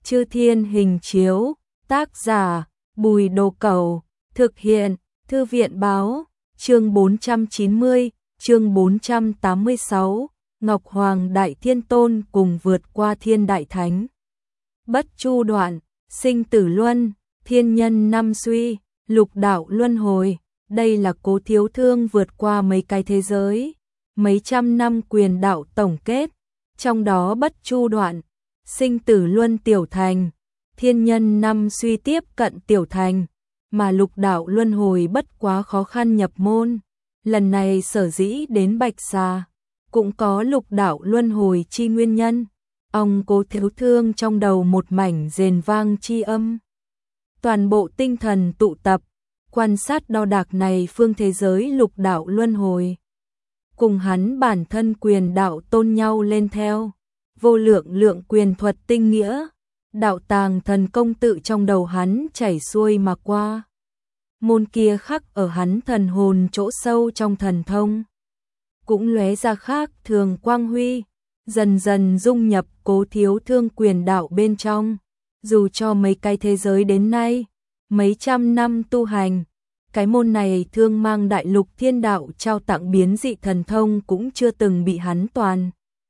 Chư Thiên Hình Chiếu, tác giả Bùi Đồ Cẩu, thực hiện Thư viện Báo, chương 490, chương 486, Ngọc Hoàng Đại Thiên Tôn cùng vượt qua thiên đại thánh. Bất chu đoạn, sinh tử luân, thiên nhân năm suy, lục đạo luân hồi, đây là Cố Thiếu Thương vượt qua mấy cái thế giới, mấy trăm năm quyền đạo tổng kết, trong đó bất chu đoạn, sinh tử luân tiểu thành, thiên nhân năm suy tiếp cận tiểu thành, mà lục đạo luân hồi bất quá khó khăn nhập môn. Lần này sở dĩ đến Bạch Xà, cũng có lục đạo luân hồi chi nguyên nhân. Ông Cố Thiếu Thương trong đầu một mảnh rền vang chi âm. Toàn bộ tinh thần tụ tập, quan sát đo đạc này phương thế giới lục đạo luân hồi. Cùng hắn bản thân quyền đạo tôn nhau lên theo, vô lượng lượng quyền thuật tinh nghĩa, đạo tàng thần công tự trong đầu hắn chảy xuôi mà qua. Môn kia khắc ở hắn thần hồn chỗ sâu trong thần thông, cũng lóe ra khác thường quang huy, dần dần dung nhập Cố Thiếu Thương quyền đạo bên trong. Dù cho mấy cái thế giới đến nay, mấy trăm năm tu hành, cái môn này thương mang đại lục thiên đạo trao tặng biến dị thần thông cũng chưa từng bị hắn toàn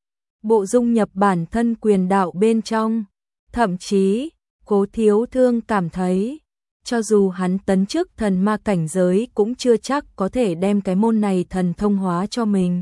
bộ dung nhập bản thân quyền đạo bên trong. Thậm chí, Cố Thiếu Thương cảm thấy, cho dù hắn tấn chức thần ma cảnh giới cũng chưa chắc có thể đem cái môn này thần thông hóa cho mình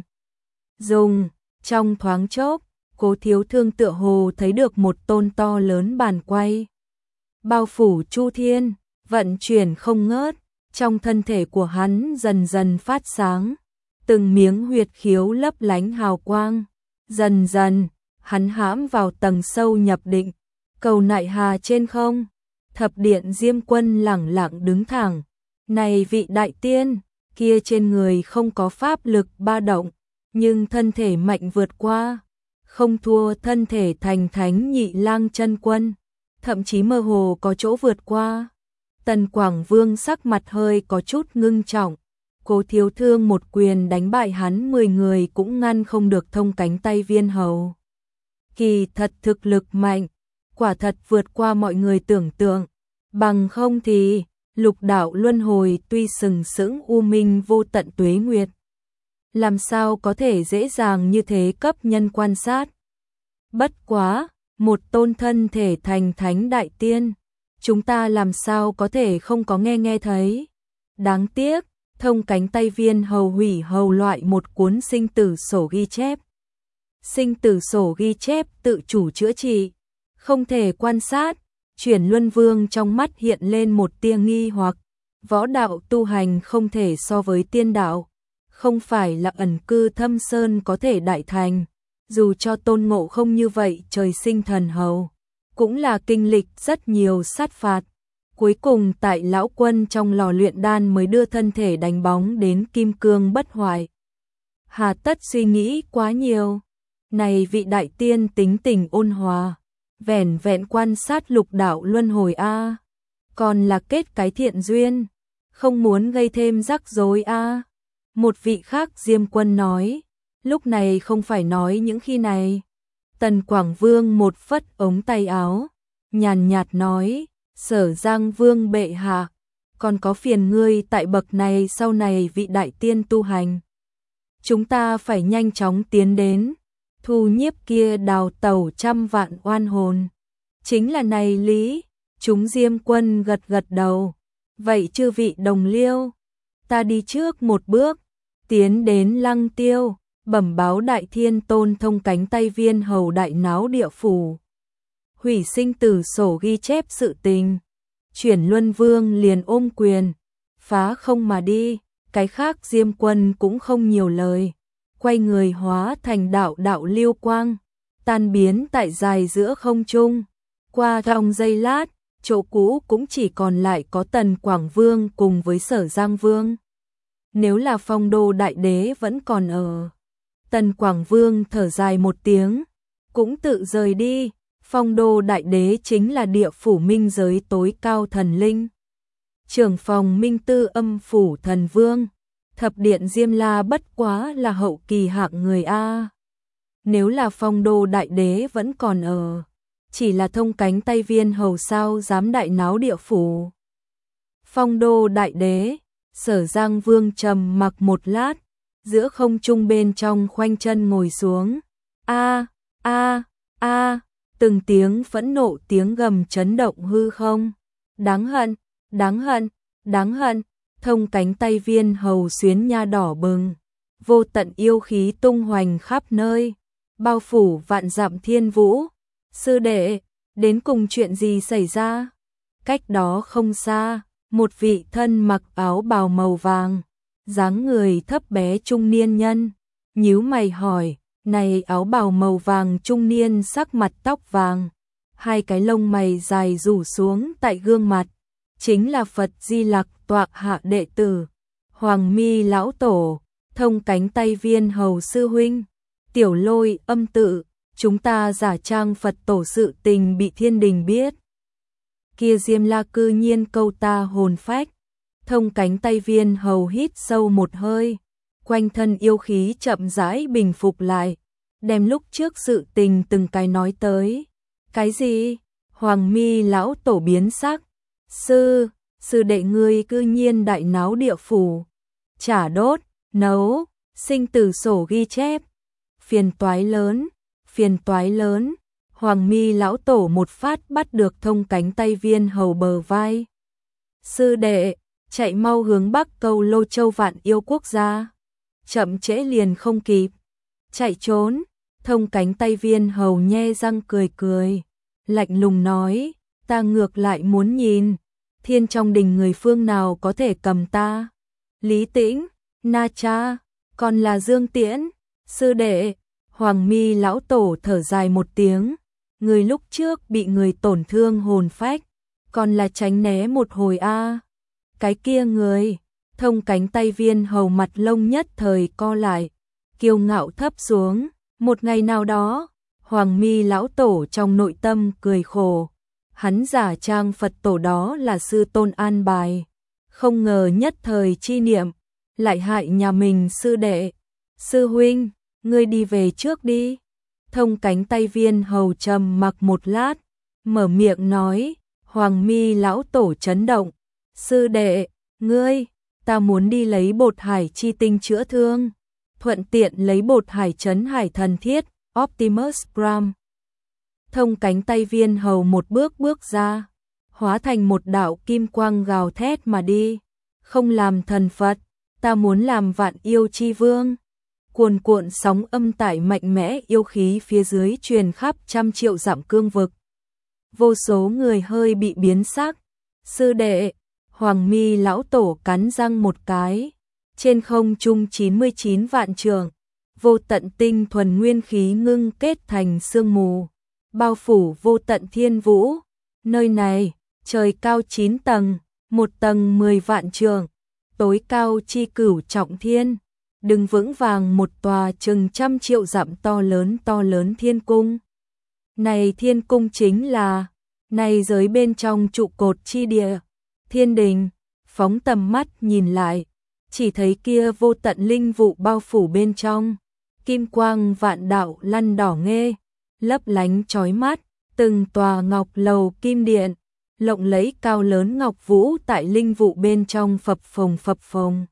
dùng. Trong thoáng chốc, Cố Thiếu Thương tựa hồ thấy được một tôn to lớn bàn quay, bao phủ chu thiên, vận chuyển không ngớt, trong thân thể của hắn dần dần phát sáng, từng miếng huyệt khiếu lấp lánh hào quang, dần dần, hắn hãm vào tầng sâu nhập định, cầu nại hà trên không, thập điện Diêm Quân lẳng lặng đứng thẳng, này vị đại tiên, kia trên người không có pháp lực ba động, nhưng thân thể mạnh vượt qua, không thua thân thể thành thánh Nhị Lang Chân Quân, thậm chí mơ hồ có chỗ vượt qua. Tần Quảng Vương sắc mặt hơi có chút ngưng trọng, Cố Thiếu Thương một quyền đánh bại hắn 10 người cũng ngăn không được thông cánh tay viên hầu. Kỳ thật thực lực mạnh, quả thật vượt qua mọi người tưởng tượng, bằng không thì lục đạo luân hồi tuy sừng sững u minh vô tận tuế nguyệt, làm sao có thể dễ dàng như thế cấp nhân quan sát. Bất quá, một tôn thân thể thành thánh đại tiên, chúng ta làm sao có thể không có nghe thấy. Đáng tiếc, thông cánh tay viên hầu hủy hầu loại một cuốn sinh tử sổ ghi chép. Sinh tử sổ ghi chép tự chủ chữa trị, không thể quan sát. Chuyển Luân Vương trong mắt hiện lên một tia nghi hoặc, võ đạo tu hành không thể so với tiên đạo, không phải là ẩn cư thâm sơn có thể đại thành, dù cho Tôn Ngộ Không như vậy trời sinh thần hầu, cũng là kinh lịch rất nhiều sát phạt, cuối cùng tại lão quân trong lò luyện đan mới đưa thân thể đánh bóng đến kim cương bất hoại. Hà tất suy nghĩ quá nhiều, này vị đại tiên tính tình ôn hòa, vẻn vẹn quan sát lục đạo luân hồi a, còn là kết cái thiện duyên, không muốn gây thêm rắc rối a. Một vị khác Diêm Quân nói, lúc này không phải nói những khi này. Tần Quảng Vương một phất ống tay áo, nhàn nhạt nói, Sở Giang Vương bệ hạ, còn có phiền ngươi tại bậc này sau này vị đại tiên tu hành. Chúng ta phải nhanh chóng tiến đến, thu nhiếp kia đào tẩu trăm vạn oan hồn. Chính là này lý, chúng Diêm Quân gật gật đầu. Vậy chư vị đồng liêu, ta đi trước một bước, tiến đến Lăng Tiêu, bẩm báo Đại Thiên Tôn thông cánh tay viên hầu đại náo địa phủ, hủy sinh tử sổ ghi chép sự tình. Chuyển Luân Vương liền ôm quyền, phá không mà đi, cái khác Diêm Quân cũng không nhiều lời, quay người hóa thành đạo đạo lưu quang, tan biến tại dài giữa không trung. Qua trong giây lát, chỗ cũ cũng chỉ còn lại có Tần Quảng Vương cùng với Sở Giang Vương. Nếu là Phong Đô Đại Đế vẫn còn ở, Tần Quảng Vương thở dài một tiếng, cũng tự rời đi. Phong Đô Đại Đế chính là địa phủ minh giới tối cao thần linh, trưởng phòng Minh Tư Âm phủ thần vương, thập điện Diêm La bất quá là hậu kỳ hạng người a. Nếu là Phong Đô Đại Đế vẫn còn ở, chỉ là Thông Cánh Tay Viên hầu sao dám đại náo địa phủ. Phong đô đại đế, Sở Giang Vương trầm mặc một lát, giữa không trung bên trong khoanh chân ngồi xuống. A a a, từng tiếng phẫn nộ tiếng gầm chấn động hư không. Đáng hận, đáng hận, đáng hận. Thông Cánh Tay Viên hầu xuyến nha đỏ bừng, vô tận yêu khí tung hoành khắp nơi, bao phủ vạn dặm thiên vũ. Sư đệ, đến cùng chuyện gì xảy ra? Cách đó không xa, một vị thân mặc áo bào màu vàng, dáng người thấp bé trung niên nhân, nhíu mày hỏi. Này, áo bào màu vàng trung niên sắc mặt tóc vàng, hai cái lông mày dài rủ xuống tại gương mặt, chính là Phật Di Lặc tọa hạ đệ tử, Hoàng Mi lão tổ, Thông Cánh Tay Viên hầu sư huynh. Tiểu Lôi âm tự, chúng ta giả trang Phật tổ sự tình bị thiên đình biết. Kia Diêm La cư nhiên câu ta hồn phách. Thông Cánh Tay Viên hầu hít sâu một hơi, quanh thân yêu khí chậm rãi bình phục lại, đem lúc trước sự tình từng cái nói tới. Cái gì? Hoàng Mi lão tổ biến sắc. Sư đệ ngươi cư nhiên đại náo địa phủ, chả đốt, nấu, sinh tử sổ ghi chép. Phiền toái lớn, phiền toái lớn. Hoàng Mi lão tổ một phát bắt được Thông Cánh Tay Viên hầu bờ vai. Sư đệ, chạy mau hướng Bắc Câu Lô Châu Vạn Yêu quốc gia. Chậm trễ liền không kịp. Chạy trốn. Thông Cánh Tay Viên hầu nhe răng cười cười, lạnh lùng nói, ta ngược lại muốn nhìn, thiên trong đình người phương nào có thể cầm ta. Lý Tĩnh, Na Cha, còn là Dương Tiễn. Sư đệ. Hoàng Mi lão tổ thở dài một tiếng, người lúc trước bị người tổn thương hồn phách, còn là tránh né một hồi a. Cái kia người. Thông Cánh Tay Viên hầu mặt lông nhất thời co lại, kiêu ngạo thấp xuống. Một ngày nào đó, Hoàng Mi lão tổ trong nội tâm cười khổ, hắn giả trang Phật tổ đó là sư tôn an bài, không ngờ nhất thời chi niệm, lại hại nhà mình sư đệ. Sư huynh, ngươi đi về trước đi. Thông Cánh Tay Viên hầu trầm mặc một lát, mở miệng nói. Hoàng Mi lão tổ chấn động. Sư đệ, ngươi, ta muốn đi lấy bột hải chi tinh chữa thương, thuận tiện lấy bột hải trấn hải thần thiết, Optimus Prime. Thông Cánh Tay Viên hầu một bước bước ra, hóa thành một đạo kim quang gào thét mà đi. Không làm thần Phật, ta muốn làm vạn yêu chi vương. Cuồn cuộn sóng âm tải mạnh mẽ yêu khí phía dưới truyền khắp trăm triệu dặm cương vực. Vô số người hơi bị biến sắc. Sư đệ. Hoàng Mi lão tổ cắn răng một cái. Trên không trung 99 vạn trượng, vô tận tinh thuần nguyên khí ngưng kết thành sương mù, bao phủ vô tận thiên vũ. Nơi này, trời cao 9 tầng, một tầng 10 vạn trượng, tối cao chi cửu trọng thiên, đứng vững vàng một tòa chừng trăm triệu dặm to lớn thiên cung. Này thiên cung chính là, này giới bên trong trụ cột chi địa, thiên đình. Phóng tầm mắt nhìn lại, chỉ thấy kia vô tận linh vụ bao phủ bên trong, kim quang vạn đạo lăn đỏ nghê, lấp lánh chói mắt, từng tòa ngọc lầu kim điện, lộng lẫy cao lớn ngọc vũ tại linh vụ bên trong phập phồng.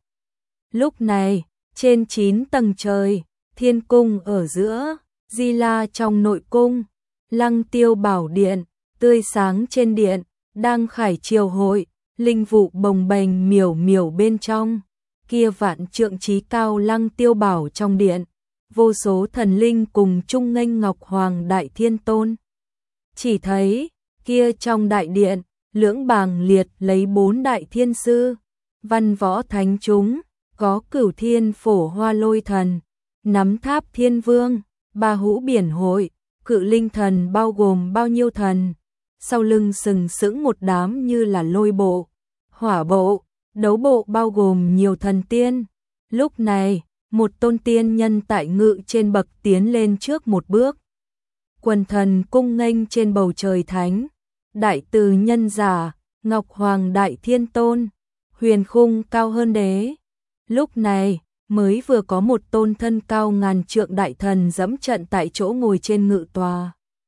Lúc này, trên 9 tầng trời, thiên cung ở giữa, Di La trong nội cung, Lăng Tiêu bảo điện, tươi sáng trên điện, đang khải triều hội, linh vụ bồng bềnh miểu bên trong, kia vạn trượng chí cao Lăng Tiêu bảo trong điện, vô số thần linh cùng chung nghênh Ngọc Hoàng Đại Thiên Tôn. Chỉ thấy, kia trong đại điện, lưỡng bàng liệt lấy 4 đại thiên sư, văn võ thánh chúng, có Cửu Thiên Phổ Hoa Lôi Thần, Nắm Tháp Thiên Vương, Ba Hũ Biển Hội, Cự Linh Thần bao gồm bao nhiêu thần, sau lưng sừng sững một đám như là lôi bộ, hỏa bộ, đấu bộ bao gồm nhiều thần tiên. Lúc này, một tôn tiên nhân tại ngự trên bậc tiến lên trước một bước. Quần thần cung nghênh trên bầu trời thánh, đại từ nhân giả, Ngọc Hoàng Đại Thiên Tôn, huyền khung cao hơn đế. Lúc này, mới vừa có một tôn thân cao ngàn trượng đại thần dẫm trận tại chỗ ngồi trên ngự tòa.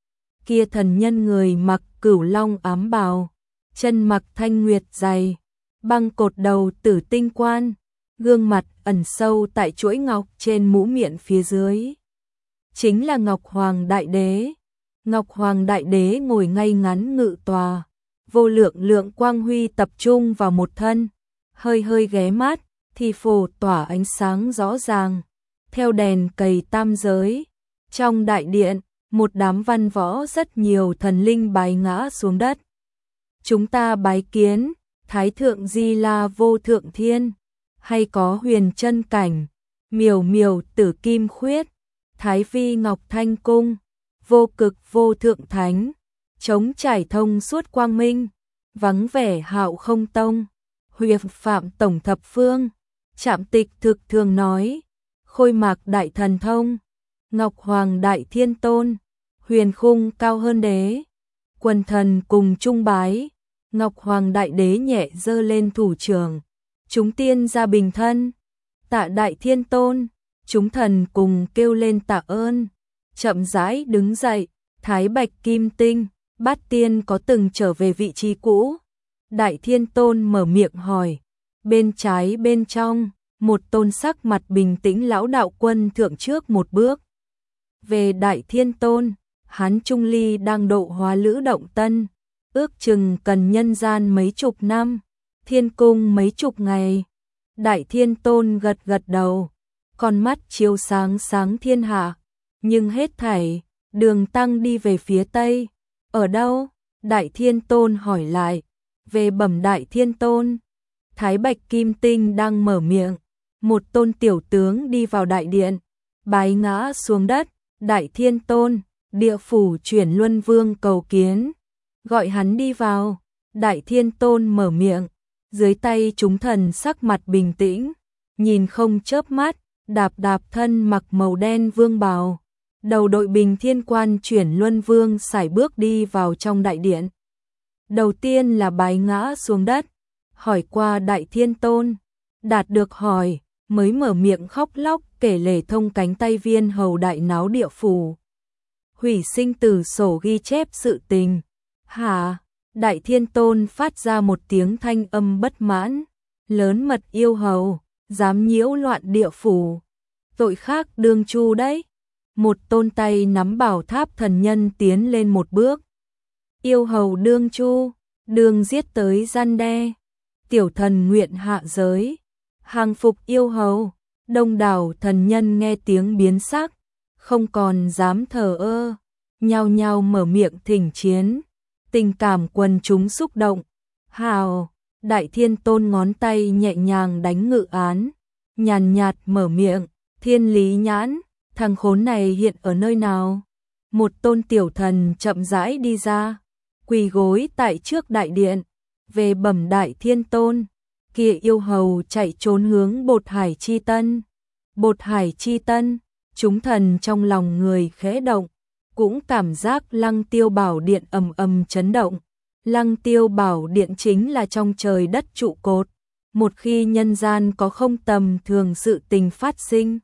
kia thần nhân người mặc cửu long ám bào, chân mặc thanh nguyệt dày, băng cột đầu tử tinh quan, gương mặt ẩn sâu tại chuỗi ngọc trên mũ miệng phía dưới. Chính là Ngọc Hoàng Đại Đế. Ngọc Hoàng Đại Đế ngồi ngay ngắn ngự tòa, vô lượng lượng quang huy tập trung vào một thân, hơi hơi ghé mắt, thì phổ tỏa ánh sáng rõ ràng, theo đèn cầy tam giới. Trong đại điện, một đám văn võ rất nhiều thần linh bái ngã xuống đất. Chúng ta bái kiến, Thái Thượng Di La Vô Thượng Thiên, hay có Huyền Chân Cảnh, Miểu Miểu Tử Kim Khuyết, Thái Vi Ngọc Thanh Cung, Vô Cực Vô Thượng Thánh, trống trải thông suốt quang minh, vắng vẻ Hạo Không Tông, Huyền Phạm Tổng Thập Phương, Trạm Tịch Thực Thường nói, Khôi Mạc Đại Thần Thông, Ngọc Hoàng Đại Thiên Tôn, Huyền Khung Cao Hơn Đế, quần thần cùng trung bái. Ngọc Hoàng Đại Đế nhẹ giơ lên thủ trưởng, chúng tiên ra bình thân, tạ Đại Thiên Tôn, chúng thần cùng kêu lên tạ ơn, chậm rãi đứng dậy. Thái Bạch Kim Tinh, Bát Tiên có từng trở về vị trí cũ. Đại Thiên Tôn mở miệng hỏi, bên trái bên trong, một tôn sắc mặt bình tĩnh lão đạo quân thượng trước một bước. Về Đại Thiên Tôn, hắn Trung Ly đang độ hóa lữ động tân, ước chừng cần nhân gian mấy chục năm, thiên cung mấy chục ngày. Đại Thiên Tôn gật gật đầu, con mắt chiếu sáng sáng thiên hạ, nhưng hết thảy, đường tăng đi về phía tây. Ở đâu? Đại Thiên Tôn hỏi lại. Về bẩm Đại Thiên Tôn. Thái Bạch Kim Tinh đang mở miệng, một tôn tiểu tướng đi vào đại điện, bái ngã xuống đất. Đại Thiên Tôn, địa phủ chuyển Luân Vương cầu kiến, gọi hắn đi vào. Đại Thiên Tôn mở miệng, dưới tay chúng thần sắc mặt bình tĩnh, nhìn không chớp mắt, đạp đạp thân mặc màu đen vương bào, đầu đội bình thiên quan chuyển Luân Vương sải bước đi vào trong đại điện. Đầu tiên là bái ngã xuống đất, hỏi qua Đại Thiên Tôn, đạt được hỏi, mới mở miệng khóc lóc kể lể thông cánh tay viên hầu đại náo địa phủ, hủy sinh tử sổ ghi chép sự tình. Hả? Đại Thiên Tôn phát ra một tiếng thanh âm bất mãn, lớn mật yêu hầu, dám nhiễu loạn địa phủ, tội khác đương chu đấy. Một tôn tay nắm bảo tháp thần nhân tiến lên một bước. Yêu hầu đương chu, đương giết tới gian đe, tiểu thần nguyện hạ giới, hàng phục yêu hầu. Đông đảo thần nhân nghe tiếng biến sắc, không còn dám thờ ơ, nhao nhao mở miệng thỉnh chiến. Tình cảm quần chúng xúc động. Hào! Đại Thiên Tôn ngón tay nhẹ nhàng đánh ngự án, nhàn nhạt mở miệng, Thiên Lý Nhãn, thằng khốn này hiện ở nơi nào? Một tôn tiểu thần chậm rãi đi ra, quỳ gối tại trước đại điện, về bẩm Đại Thiên Tôn, kia yêu hầu chạy trốn hướng Bột Hải Chi Tân. Bột Hải Chi Tân, chúng thần trong lòng người khẽ động, cũng cảm giác Lăng Tiêu Bảo Điện ầm ầm chấn động. Lăng Tiêu Bảo Điện chính là trong trời đất trụ cột, một khi nhân gian có không tầm thường sự tình phát sinh,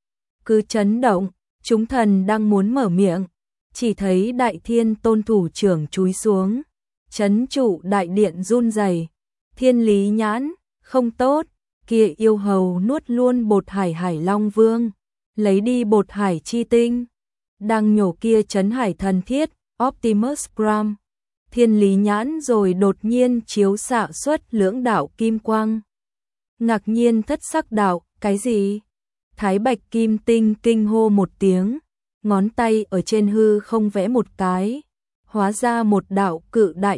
cứ chấn động. Chúng thần đang muốn mở miệng, chỉ thấy Đại Thiên Tôn thủ trưởng chúi xuống, chấn trụ đại điện run rẩy. Thiên Lý Nhãn, không tốt, kia yêu hầu nuốt luôn Bột Hải Hải Long Vương, lấy đi Bột Hải Chi Tinh, đang nhổ kia trấn hải thần thiết, Optimus Prime. Thiên Lý Nhãn rồi đột nhiên chiếu xạ xuất lưỡng đạo kim quang. Ngạc nhiên thất sắc đạo, cái gì? Thái Bạch Kim Tinh kinh hô một tiếng, ngón tay ở trên hư không vẽ một cái, hóa ra một đạo cự đại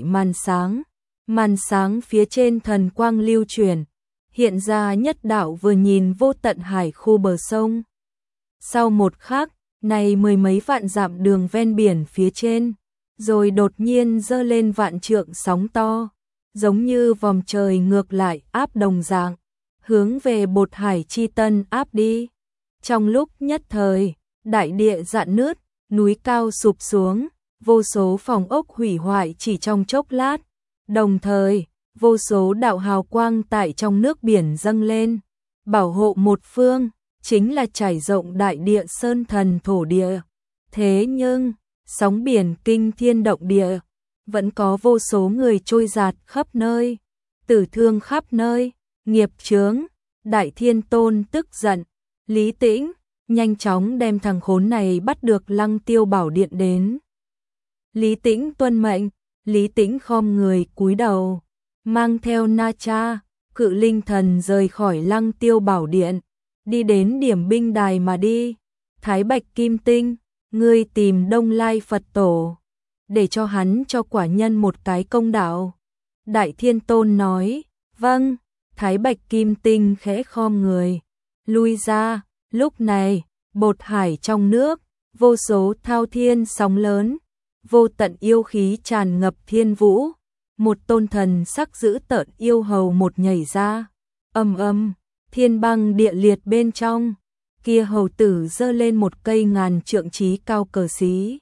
màn sáng phía trên thần quang lưu chuyển, hiện ra nhất đạo vừa nhìn vô tận hải khu bờ sông. Sau một khắc, này mười mấy vạn dặm đường ven biển phía trên, rồi đột nhiên dơ lên vạn trượng sóng to, giống như vòm trời ngược lại áp đồng dạng, hướng về Bột Hải Chi Tân áp đi. Trong lúc nhất thời, đại địa rạn nứt, núi cao sụp xuống, vô số phòng ốc hủy hoại chỉ trong chốc lát. Đồng thời, vô số đạo hào quang tại trong nước biển dâng lên, bảo hộ một phương, chính là trải rộng đại địa sơn thần thổ địa. Thế nhưng, sóng biển kinh thiên động địa, vẫn có vô số người trôi dạt khắp nơi, tử thương khắp nơi, nghiệp chướng. Đại Thiên Tôn tức giận, Lý Tĩnh, nhanh chóng đem thằng khốn này bắt được Lăng Tiêu Bảo Điện đến. Lý Tĩnh tuân mệnh, Lý Tĩnh khom người cúi đầu, mang theo Na Cha, Cự Linh Thần rời khỏi Lăng Tiêu Bảo Điện, đi đến điểm binh đài mà đi. Thái Bạch Kim Tinh, ngươi tìm Đông Lai Phật Tổ, để cho hắn cho quả nhân một cái công đạo. Đại Thiên Tôn nói, vâng. Thái Bạch Kim Tinh khẽ khom người, lui ra. Lúc này, bột hải trong nước, vô số thao thiên sóng lớn, vô tận yêu khí tràn ngập thiên vũ. Một tôn thần sắc dữ tợn yêu hầu một nhảy ra, ầm ầm, thiên băng địa liệt bên trong. Kia hầu tử giơ lên một cây ngàn trượng chí cao cờ xí.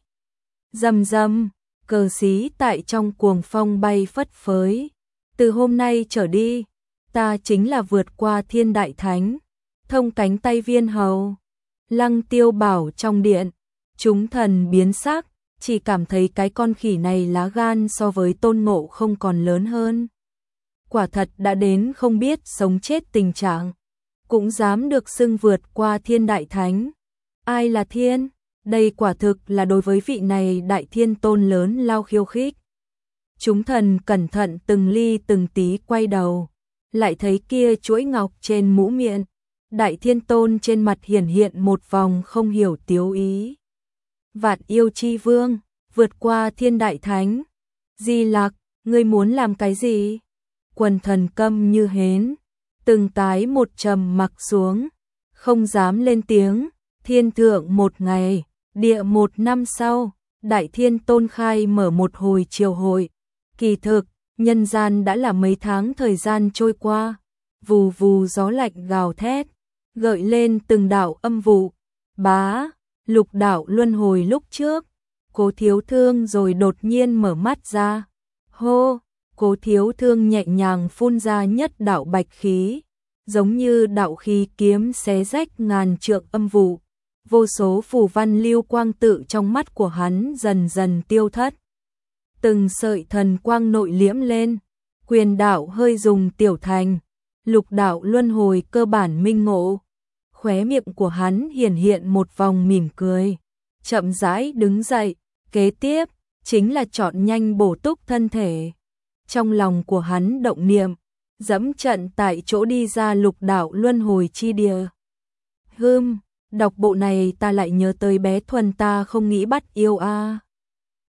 Rầm rầm, cờ xí tại trong cuồng phong bay phất phới. Từ hôm nay trở đi, ta chính là vượt qua thiên đại thánh, thông cánh tay viên hầu. Lăng Tiêu Bảo trong điện, chúng thần biến sắc, chỉ cảm thấy cái con khỉ này lá gan so với Tôn Ngộ không còn lớn hơn. Quả thật đã đến không biết sống chết tình trạng, cũng dám được xưng vượt qua thiên đại thánh. Ai là thiên? Đây quả thực là đối với vị này Đại Thiên Tôn lớn lao khiêu khích. Chúng thần cẩn thận từng ly từng tí quay đầu, lại thấy kia chuỗi ngọc trên mũ miệng, Đại Thiên Tôn trên mặt hiển hiện một vòng không hiểu tiếu ý. Vạn yêu chi vương, vượt qua thiên đại thánh. Di Lặc, ngươi muốn làm cái gì? Quần thần câm như hến, từng cái một trầm mặc xuống, không dám lên tiếng. Thiên thượng một ngày, địa một năm sau, Đại Thiên Tôn khai mở một hồi triều hội. Kỳ thực, nhân gian đã là mấy tháng thời gian trôi qua, vù vù gió lạnh gào thét, gợi lên từng đạo âm vụ. Bá, lục đạo luân hồi lúc trước, Cố Thiếu Thương rồi đột nhiên mở mắt ra. Hô, Cố Thiếu Thương nhẹ nhàng phun ra nhất đạo bạch khí, giống như đạo khí kiếm xé rách ngàn trượng âm vụ. Vô số phù văn lưu quang tự trong mắt của hắn dần dần tiêu thất. Từng sợi thần quang nội liễm lên, quyền đạo hơi dùng tiểu thành, lục đạo luân hồi cơ bản minh ngộ. Khóe miệng của hắn hiển hiện một vòng mỉm cười, chậm rãi đứng dậy, kế tiếp chính là chọn nhanh bổ túc thân thể. Trong lòng của hắn động niệm, dẫm trận tại chỗ đi ra lục đạo luân hồi chi địa. Đọc bộ này ta lại nhớ tới bé Thuần ta không nghĩ bắt yêu a.